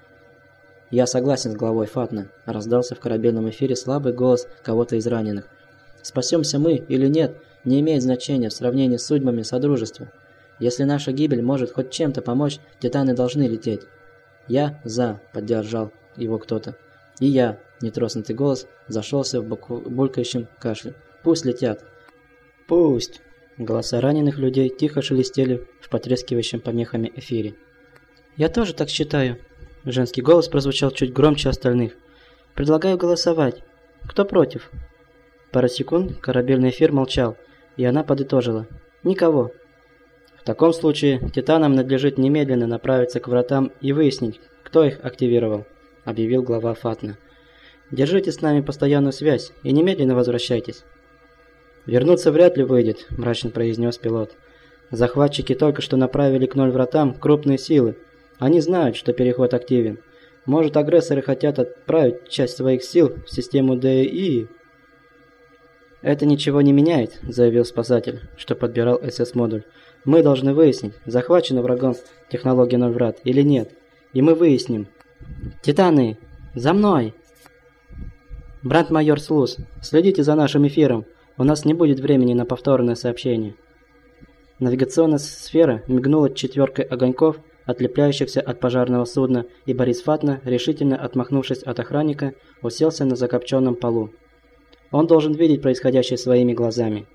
«Я согласен с главой Фатна», – раздался в корабельном эфире слабый голос кого-то из раненых. «Спасемся мы или нет, не имеет значения в сравнении с судьбами Содружества. Если наша гибель может хоть чем-то помочь, титаны должны лететь». «Я за», – поддержал его кто-то. «И я», – нетроснутый голос зашелся в булькающем кашле. «Пусть летят». «Пусть». Голоса раненых людей тихо шелестели в потрескивающем помехами эфире. «Я тоже так считаю». Женский голос прозвучал чуть громче остальных. «Предлагаю голосовать. Кто против?» Пару секунд корабельный эфир молчал, и она подытожила. «Никого». «В таком случае титанам надлежит немедленно направиться к вратам и выяснить, кто их активировал», — объявил глава Фатна. «Держите с нами постоянную связь и немедленно возвращайтесь». «Вернуться вряд ли выйдет», — мрачно произнес пилот. «Захватчики только что направили к ноль вратам крупные силы. Они знают, что переход активен. Может, агрессоры хотят отправить часть своих сил в систему Д и И?» «Это ничего не меняет», – заявил спасатель, что подбирал эс эс-модуль. «Мы должны выяснить, захвачена врагом технология ноль врат или нет. И мы выясним». «Титаны, за мной!» «Брандмайор Слуз, следите за нашим эфиром. У нас не будет времени на повторное сообщение». Навигационная сфера мигнула четверкой огоньков, отлепляющихся от пожарного судна, и Борис Фатна, решительно отмахнувшись от охранника, уселся на закопченном полу. Он должен видеть происходящее своими глазами.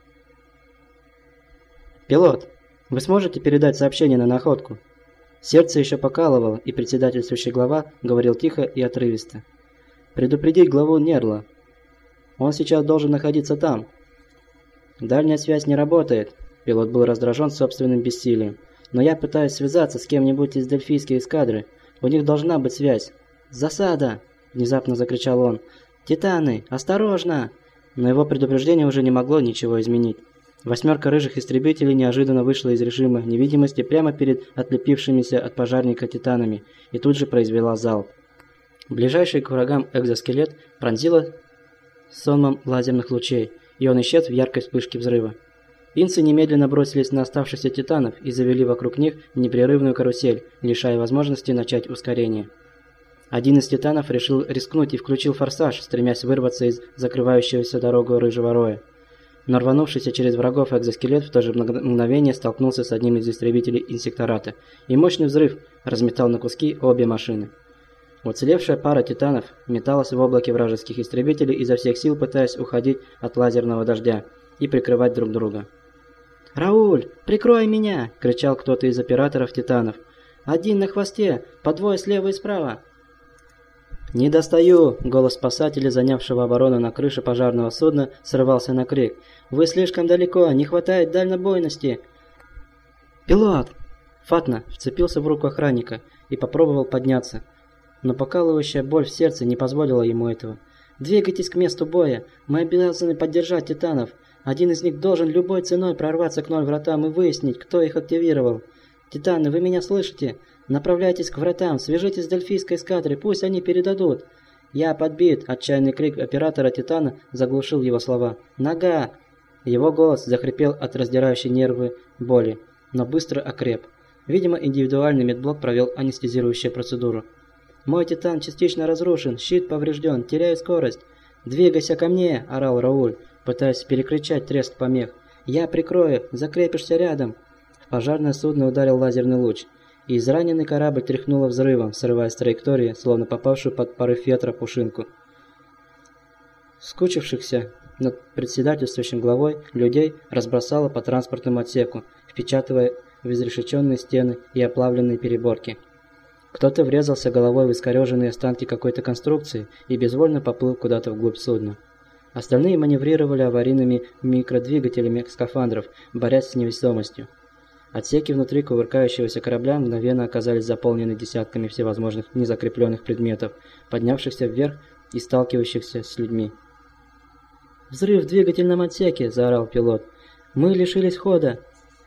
«Пилот, вы сможете передать сообщение на Находку?» Сердце еще покалывало, и председательствующий глава говорил тихо и отрывисто. «Предупредить главу Нерла. Он сейчас должен находиться там». «Дальняя связь не работает», – пилот был раздражен собственным бессилием. «Но я пытаюсь связаться с кем-нибудь из дельфийской эскадры. У них должна быть связь». «Засада!» – внезапно закричал он. «Титаны, осторожно!» Но его предупреждение уже не могло ничего изменить. Восьмерка рыжих истребителей неожиданно вышла из режима невидимости прямо перед отлепившимися от пожарника титанами и тут же произвела залп. Ближайший к врагам экзоскелет пронзило сонмом лазерных лучей, и он исчез в яркой вспышке взрыва. Инцы немедленно бросились на оставшихся титанов и завели вокруг них непрерывную карусель, лишая возможности начать ускорение. Один из титанов решил рискнуть и включил форсаж, стремясь вырваться из закрывающегося дорогу рыжего роя. Но рванувшийся через врагов экзоскелет в то же мгновение столкнулся с одним из истребителей инсектората, и мощный взрыв разметал на куски обе машины. Уцелевшая пара титанов металась в облаке вражеских истребителей, изо всех сил пытаясь уходить от лазерного дождя и прикрывать друг друга. «Рауль, прикрой меня!» – кричал кто-то из операторов титанов. «Один на хвосте, по двое слева и справа!» «Не достаю!» – голос спасателя, занявшего оборону на крыше пожарного судна, срывался на крик. «Вы слишком далеко, не хватает дальнобойности!» «Пилот!» Фатна вцепился в руку охранника и попробовал подняться, но покалывающая боль в сердце не позволила ему этого. «Двигайтесь к месту боя! Мы обязаны поддержать титанов! Один из них должен любой ценой прорваться к ноль вратам и выяснить, кто их активировал! Титаны, вы меня слышите? Направляйтесь к вратам, свяжитесь с Дельфийской эскадрой, пусть они передадут!» «Я подбит!» – отчаянный крик оператора Титана заглушил его слова. «Нога!» Его голос захрипел от раздирающей нервы боли, но быстро окреп. Видимо, индивидуальный медблок провел анестезирующую процедуру. «Мой Титан частично разрушен, щит поврежден, теряю скорость!» «Двигайся ко мне!» – орал Рауль, пытаясь перекричать треск помех. «Я прикрою, закрепишься рядом!» В пожарное судно ударил лазерный луч, и израненный корабль тряхнуло взрывом, срывая с траектории, словно попавшую под порыв ветра пушинку. Скучившихся над председательствующим главой людей разбросало по транспортному отсеку, впечатывая в изрешеченные стены и оплавленные переборки. Кто-то врезался головой в искореженные останки какой-то конструкции и безвольно поплыл куда-то вглубь судна. Остальные маневрировали аварийными микродвигателями скафандров, борясь с невесомостью. Отсеки внутри кувыркающегося корабля мгновенно оказались заполнены десятками всевозможных незакрепленных предметов, поднявшихся вверх и сталкивающихся с людьми. «Взрыв в двигательном отсеке!» – заорал пилот. «Мы лишились хода!»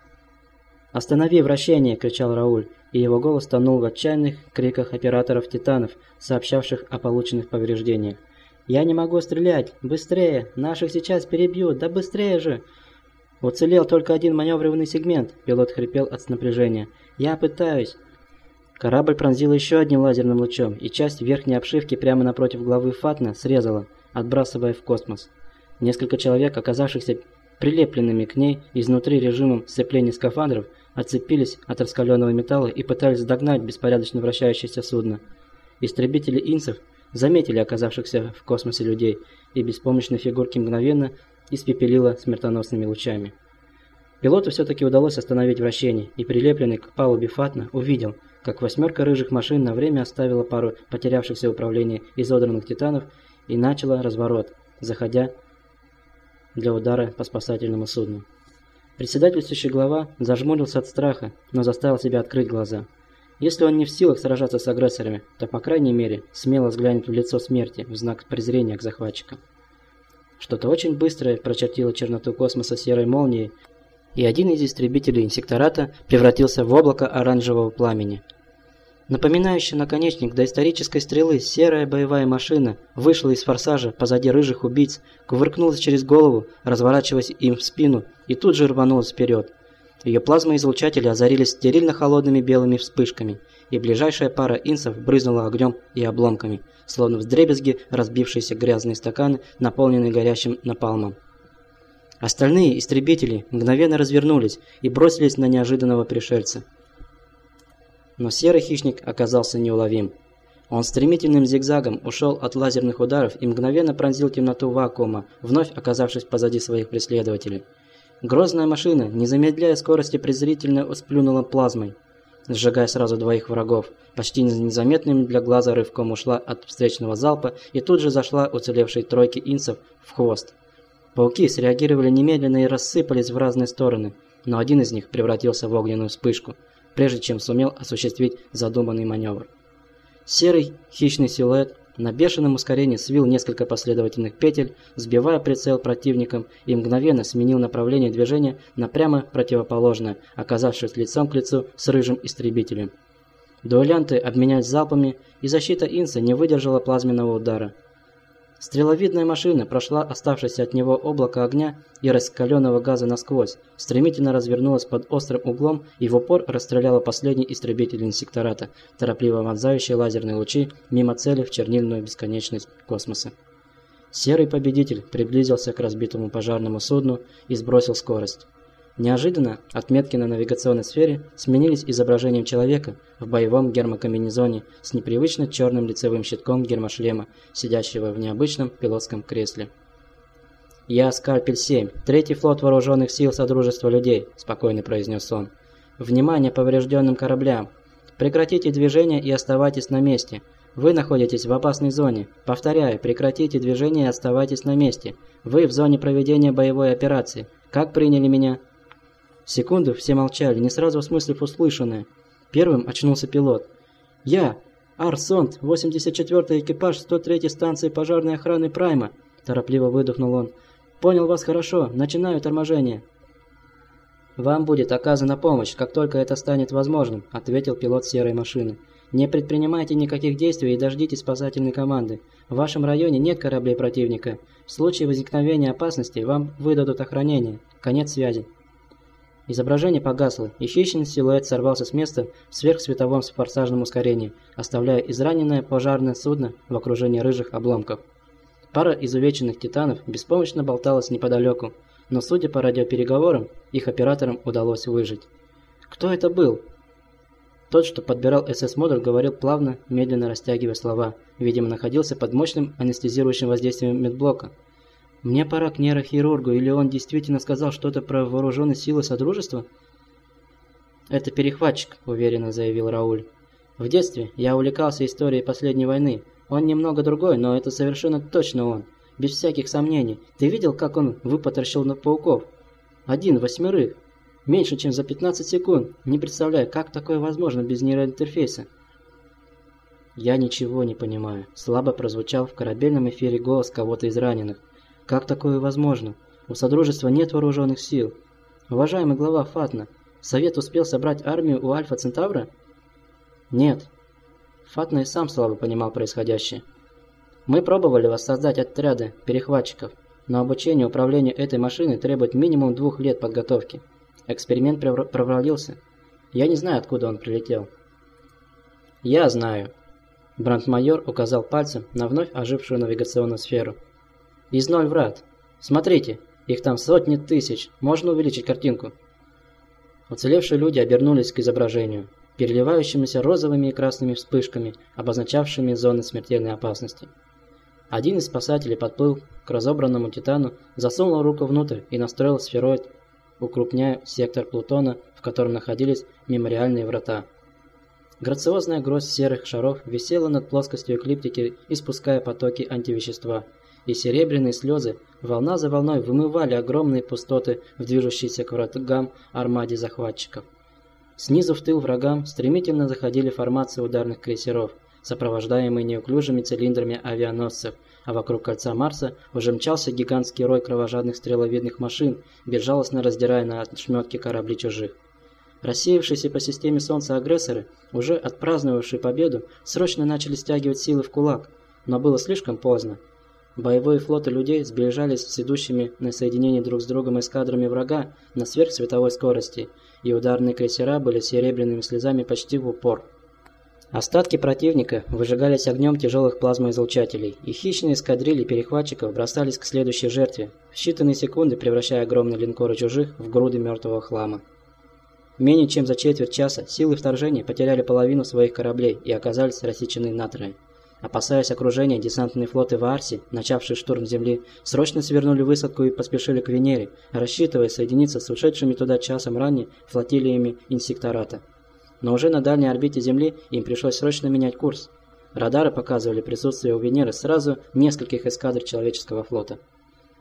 «Останови вращение!» – кричал Рауль, и его голос тонул в отчаянных криках операторов титанов, сообщавших о полученных повреждениях. «Я не могу стрелять! Быстрее! Наших сейчас перебьют! Да быстрее же!» «Уцелел только один маневренный сегмент», – пилот хрипел от напряжения. «Я пытаюсь». Корабль пронзил еще одним лазерным лучом, и часть верхней обшивки прямо напротив головы Фатна срезала, отбрасывая в космос. Несколько человек, оказавшихся прилепленными к ней изнутри режимом сцепления скафандров, отцепились от раскаленного металла и пытались догнать беспорядочно вращающееся судно. Истребители инсов заметили оказавшихся в космосе людей, и беспомощные фигурки мгновенно испепелило смертоносными лучами. Пилоту все-таки удалось остановить вращение, и прилепленный к палубе Фатна увидел, как восьмерка рыжих машин на время оставила пару потерявшихся управления изодранных титанов и начала разворот, заходя для удара по спасательному судну. Председательствующий глава зажмурился от страха, но заставил себя открыть глаза. Если он не в силах сражаться с агрессорами, то, по крайней мере, смело взглянет в лицо смерти в знак презрения к захватчикам. Что-то очень быстрое прочертило черноту космоса серой молнией, и один из истребителей инсектората превратился в облако оранжевого пламени. Напоминающая наконечник доисторической стрелы, серая боевая машина вышла из форсажа позади рыжих убийц, кувыркнулась через голову, разворачиваясь им в спину, и тут же рванулась вперед. Ее плазмоизлучатели озарились стерильно-холодными белыми вспышками, и ближайшая пара инсов брызнула огнем и обломками, словно вдребезги разбившиеся грязные стаканы, наполненные горящим напалмом. Остальные истребители мгновенно развернулись и бросились на неожиданного пришельца. Но серый хищник оказался неуловим. Он стремительным зигзагом ушел от лазерных ударов и мгновенно пронзил темноту вакуума, вновь оказавшись позади своих преследователей. Грозная машина, не замедляя скорости, презрительно сплюнула плазмой, сжигая сразу двоих врагов. Почти незаметным для глаза рывком ушла от встречного залпа и тут же зашла уцелевшей тройки инсов в хвост. Пауки среагировали немедленно и рассыпались в разные стороны, но один из них превратился в огненную вспышку, прежде чем сумел осуществить задуманный маневр. Серый хищный силуэт на бешеном ускорении свил несколько последовательных петель, сбивая прицел противникам, и мгновенно сменил направление движения на прямо противоположное, оказавшись лицом к лицу с рыжим истребителем. Дуэлянты обменялись залпами, и защита Инса не выдержала плазменного удара. Стреловидная машина прошла оставшееся от него облако огня и раскаленного газа насквозь, стремительно развернулась под острым углом и в упор расстреляла последний истребитель инсектората, торопливо вонзающий лазерные лучи мимо цели в чернильную бесконечность космоса. Серый победитель приблизился к разбитому пожарному судну и сбросил скорость. Неожиданно отметки на навигационной сфере сменились изображением человека в боевом гермокомбинезоне с непривычно черным лицевым щитком гермошлема, сидящего в необычном пилотском кресле. «Я Скальпель семь, третий флот вооруженных сил Содружества людей», – спокойно произнес он. «Внимание поврежденным кораблям! Прекратите движение и оставайтесь на месте. Вы находитесь в опасной зоне. Повторяю, прекратите движение и оставайтесь на месте. Вы в зоне проведения боевой операции. Как приняли меня?» Секунду все молчали, не сразу осмыслив услышанное. Первым очнулся пилот. «Я, Арсонт, восемьдесят четвёртый экипаж сто третьей станции пожарной охраны Прайма», – торопливо выдохнул он. «Понял вас хорошо, начинаю торможение». «Вам будет оказана помощь, как только это станет возможным», – ответил пилот серой машины. «Не предпринимайте никаких действий и дождитесь спасательной команды. В вашем районе нет кораблей противника. В случае возникновения опасности вам выдадут охранение. Конец связи». Изображение погасло, и хищный силуэт сорвался с места в сверхсветовом форсажном ускорении, оставляя израненное пожарное судно в окружении рыжих обломков. Пара изувеченных титанов беспомощно болталась неподалеку, но, судя по радиопереговорам, их операторам удалось выжить. Кто это был? Тот, что подбирал эс эс-модуль, говорил плавно, медленно растягивая слова, видимо, находился под мощным анестезирующим воздействием медблока. «Мне пора к нейрохирургу, или он действительно сказал что-то про вооруженные силы Содружества?» «Это перехватчик», – уверенно заявил Рауль. «В детстве я увлекался историей последней войны. Он немного другой, но это совершенно точно он. Без всяких сомнений. Ты видел, как он выпотрошил на пауков? Один восьмерых. Меньше, чем за пятнадцать секунд. Не представляю, как такое возможно без нейроинтерфейса». «Я ничего не понимаю», – слабо прозвучал в корабельном эфире голос кого-то из раненых. «Как такое возможно? У Содружества нет вооруженных сил. Уважаемый глава Фатна, Совет успел собрать армию у Альфа Центавра?» «Нет». Фатна и сам слабо понимал происходящее. «Мы пробовали воссоздать отряды перехватчиков, но обучение управлению этой машиной требует минимум двух лет подготовки. Эксперимент провалился. Я не знаю, откуда он прилетел». «Я знаю». Брандмайор указал пальцем на вновь ожившую навигационную сферу. «Из ноль врат. Смотрите, их там сотни тысяч. Можно увеличить картинку?» Уцелевшие люди обернулись к изображению, переливающимися розовыми и красными вспышками, обозначавшими зоны смертельной опасности. Один из спасателей подплыл к разобранному Титану, засунул руку внутрь и настроил сфероид, укрупняя сектор Плутона, в котором находились мемориальные врата. Грациозная гроздь серых шаров висела над плоскостью эклиптики, испуская потоки антивещества, и серебряные слезы волна за волной вымывали огромные пустоты в движущейся к врагам армаде захватчиков. Снизу в тыл врагам стремительно заходили формации ударных крейсеров, сопровождаемые неуклюжими цилиндрами авианосцев, а вокруг кольца Марса уже мчался гигантский рой кровожадных стреловидных машин, безжалостно раздирая на ошметки корабли чужих. Рассеявшиеся по системе Солнца агрессоры, уже отпраздновавшие победу, срочно начали стягивать силы в кулак, но было слишком поздно. Боевые флоты людей сближались с идущими на соединение друг с другом эскадрами врага на сверхсветовой скорости, и ударные крейсера были серебряными слезами почти в упор. Остатки противника выжигались огнем тяжелых плазмоизлучателей, и хищные эскадрильи перехватчиков бросались к следующей жертве, в считанные секунды превращая огромные линкоры чужих в груды мертвого хлама. Менее чем за четверть часа силы вторжения потеряли половину своих кораблей и оказались рассечены надвое. Опасаясь окружения, десантные флоты Ваарси, начавшие штурм Земли, срочно свернули высадку и поспешили к Венере, рассчитывая соединиться с ушедшими туда часом ранее флотилиями инсектората. Но уже на дальней орбите Земли им пришлось срочно менять курс. Радары показывали присутствие у Венеры сразу нескольких эскадр человеческого флота.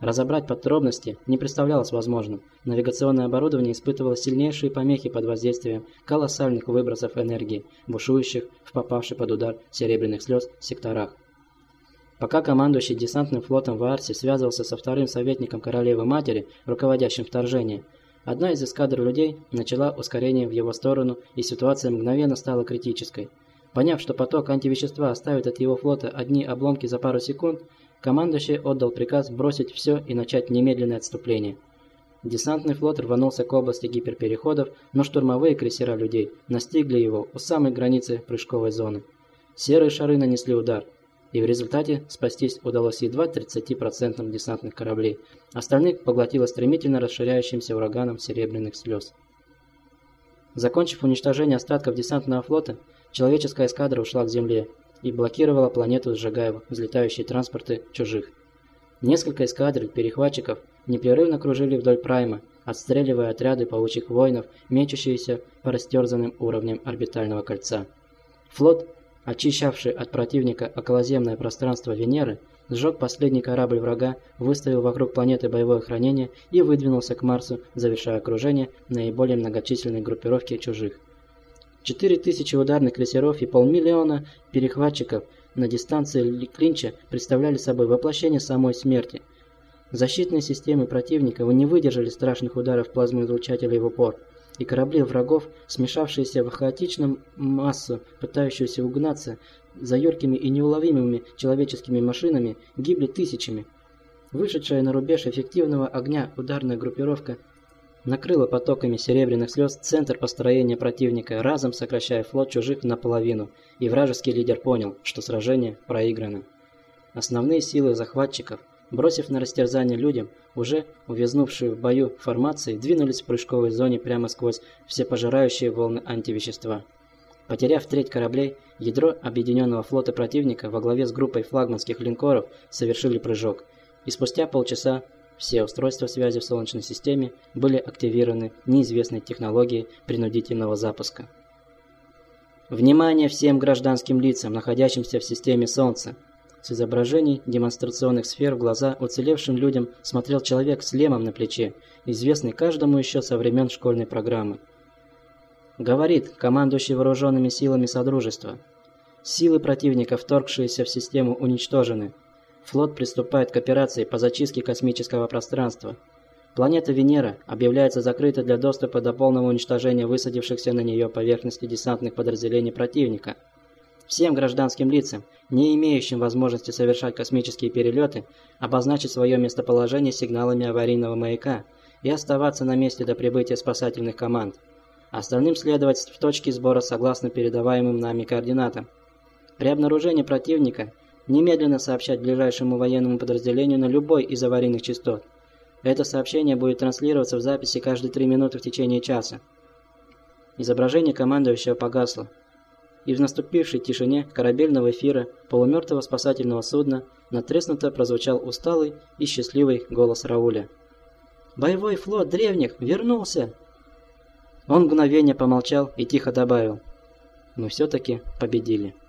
Разобрать подробности не представлялось возможным. Навигационное оборудование испытывало сильнейшие помехи под воздействием колоссальных выбросов энергии, бушующих в попавших под удар серебряных слез секторах. Пока командующий десантным флотом в Аарсе связывался со вторым советником королевы-матери, руководящим вторжением, одна из эскадр людей начала ускорение в его сторону, и ситуация мгновенно стала критической. Поняв, что поток антивещества оставит от его флота одни обломки за пару секунд, командующий отдал приказ бросить все и начать немедленное отступление. Десантный флот рванулся к области гиперпереходов, но штурмовые крейсера людей настигли его у самой границы прыжковой зоны. Серые шары нанесли удар, и в результате спастись удалось едва тридцати процентам десантных кораблей. Остальных поглотило стремительно расширяющимся ураганом серебряных слез. Закончив уничтожение остатков десантного флота, человеческая эскадра ушла к земле и блокировала планету, сжигая взлетающие транспорты чужих. Несколько эскадриль перехватчиков непрерывно кружили вдоль Прайма, отстреливая отряды паучьих воинов, мечущиеся по растерзанным уровням орбитального кольца. Флот, очищавший от противника околоземное пространство Венеры, сжег последний корабль врага, выставил вокруг планеты боевое охранение и выдвинулся к Марсу, завершая окружение наиболее многочисленной группировки чужих. Четыре тысячи ударных крейсеров и полмиллиона перехватчиков на дистанции клинча представляли собой воплощение самой смерти. Защитные системы противника не выдержали страшных ударов плазмоизлучателей в упор, и корабли врагов, смешавшиеся в хаотичную массу, пытающуюся угнаться за юркими и неуловимыми человеческими машинами, гибли тысячами. Вышедшая на рубеж эффективного огня ударная группировка накрыла потоками серебряных слез центр построения противника, разом сокращая флот чужих наполовину, и вражеский лидер понял, что сражение проиграно. Основные силы захватчиков, бросив на растерзание людям, уже увязнувшие в бою формации, двинулись в прыжковой зоне прямо сквозь всепожирающие волны антивещества. Потеряв треть кораблей, ядро объединенного флота противника во главе с группой флагманских линкоров совершили прыжок, и спустя полчаса все устройства связи в Солнечной системе были активированы неизвестной технологией принудительного запуска. Внимание всем гражданским лицам, находящимся в системе Солнца! С изображений демонстрационных сфер в глаза уцелевшим людям смотрел человек с лемом на плече, известный каждому еще со времен школьной программы. Говорит командующий вооруженными силами Содружества. Силы противника, вторгшиеся в систему, уничтожены. Флот приступает к операции по зачистке космического пространства. Планета Венера объявляется закрытой для доступа до полного уничтожения высадившихся на нее поверхности десантных подразделений противника. Всем гражданским лицам, не имеющим возможности совершать космические перелеты, обозначить свое местоположение сигналами аварийного маяка и оставаться на месте до прибытия спасательных команд. Остальным следовать в точке сбора согласно передаваемым нами координатам. При обнаружении противника немедленно сообщать ближайшему военному подразделению на любой из аварийных частот. Это сообщение будет транслироваться в записи каждые три минуты в течение часа. Изображение командующего погасло, и в наступившей тишине корабельного эфира полумертвого спасательного судна натреснуто прозвучал усталый и счастливый голос Рауля. «Боевой флот древних вернулся!» Он мгновение помолчал и тихо добавил: «Мы все-таки победили».